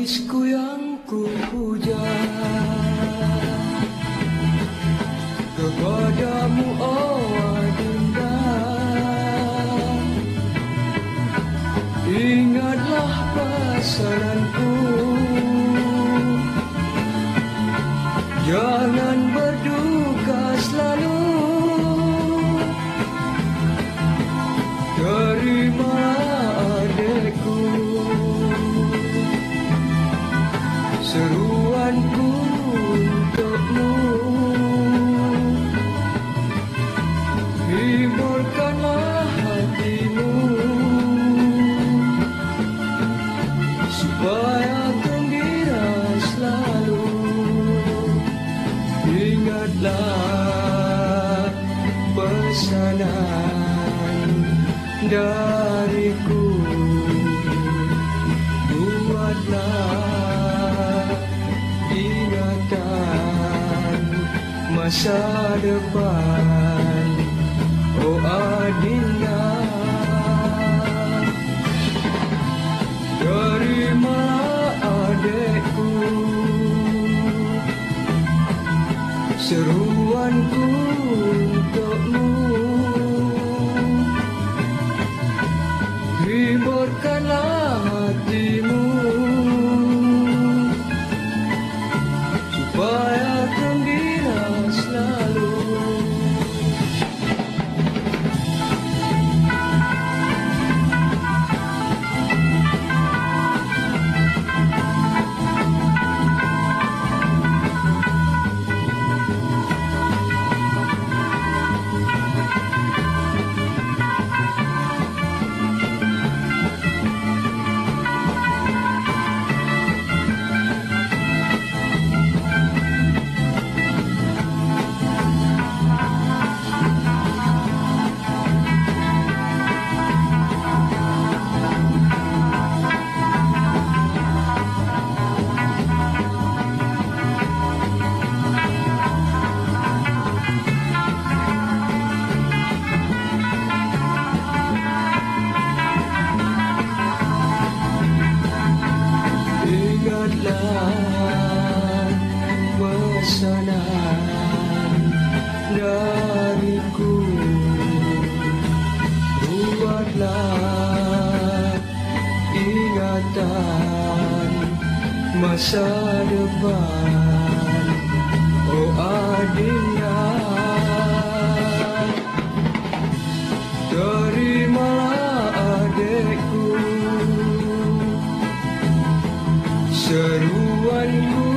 Tangisku yang ku puja kepadamu, oh adinda. Ingatlah pesananku, jangan berduka selalu. Terimalah adikku seruanku untukmu. Hiburkanlah hatimu supaya gembira selalu. Ingatlah pesanan dariku, buatlah ingatan masa depan, oh adinda. Terimalah adikku seruanku untukmu. Hiburkanlah hatimu supaya gembira selalu. Ingatlah pesanan dariku, buatlah ingatan masa depan, oh adinda. Terimalah adikku seruanku